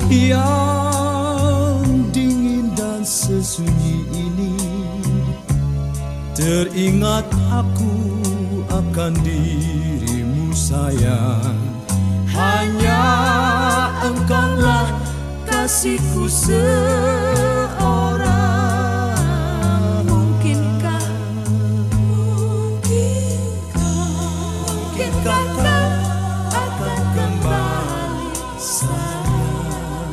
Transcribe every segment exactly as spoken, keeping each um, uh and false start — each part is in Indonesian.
yang dingin dan sesunyi ini. Teringat aku akan dirimu sayang, hanya engkaulah kasihku seorang. Mungkinkah, mungkinkah, mungkinkah kau akan kembali sayang,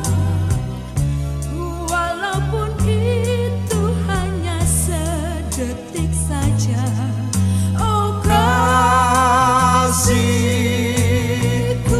walaupun itu hanya sedetik saja. Oh Kasihku,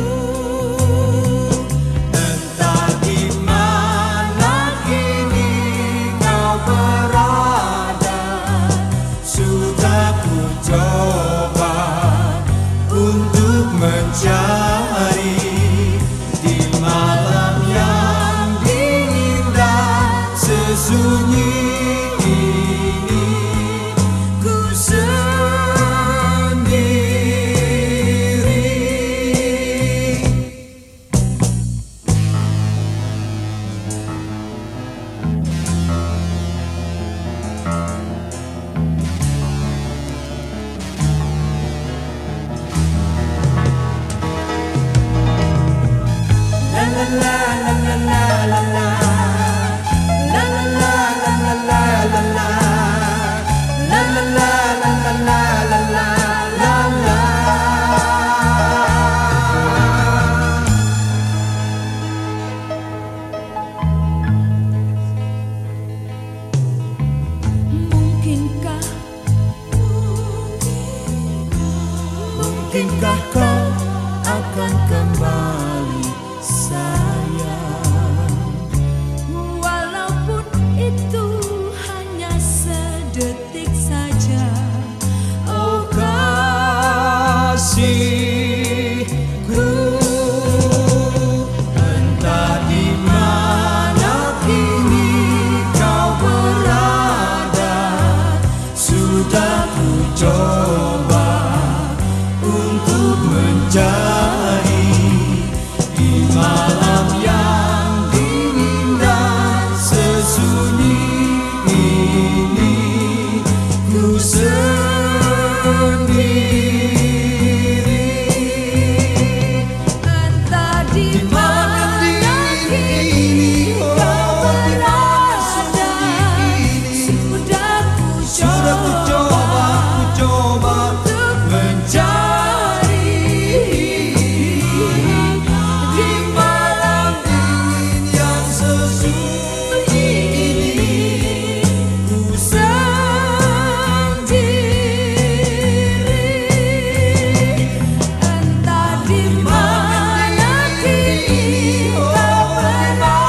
entah di mana kini kau berada, sudah ku coba untuk mencari di malam yang dingin dan sesunyi ini. Ku Mungkinkah, Mungkinkah kau akan kembali sayang, walaupun itu hanya sedetik saja. oh kasihku, entah di mana kini kau berada, sudah ku coba untuk mencari di malam yang dingin dan sesunyi ini. Ku sendiri, Entah di di mana mana dingin kini ini, kau oh di mana berada, sunyi ini. sudah ku Sudah ku coba, ku coba untuk mencari di malam dingin yang sesunyi ini. Ku sendiri. Entah di mana kini kau berada,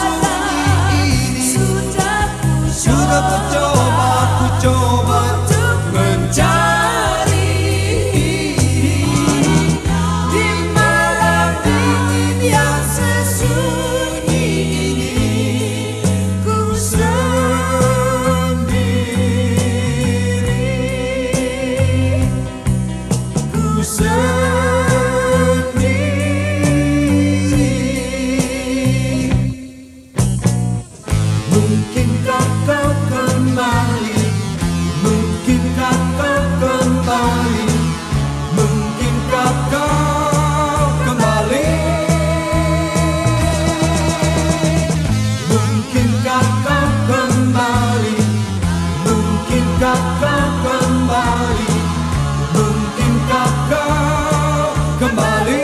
sudah ku Sudah ku coba, ku coba untuk mencari di malam dingin yang sesunyi ini. Ku sendiri, ku sendiri. Mungkinkah kau kembali, mungkinkah kau kembali, mungkinkah kau kembali, mungkinkah kau kembali, mungkinkah kau kembali, mungkinkah kau kembali.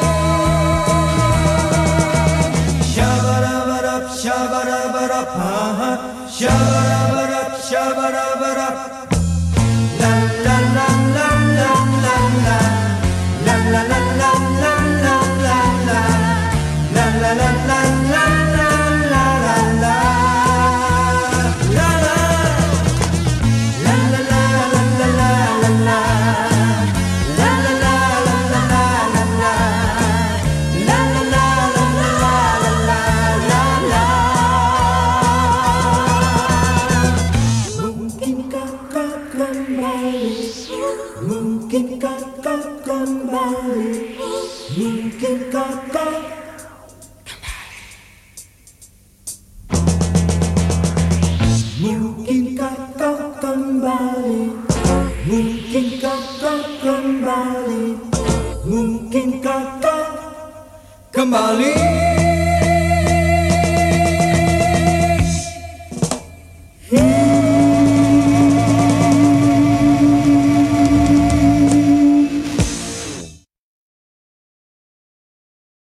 Shabarabarab, shabarabarab, ha ha. Shabarabarab, shabarabarab. La la la la la la la. La la la la la la la la. La la la la la la la la la. La la. La la la la la la la. La la la la la la la. La la la la la la la la. Mungkinkah kau Mungkinkah kau kembali? Mungkinkah kau kembali?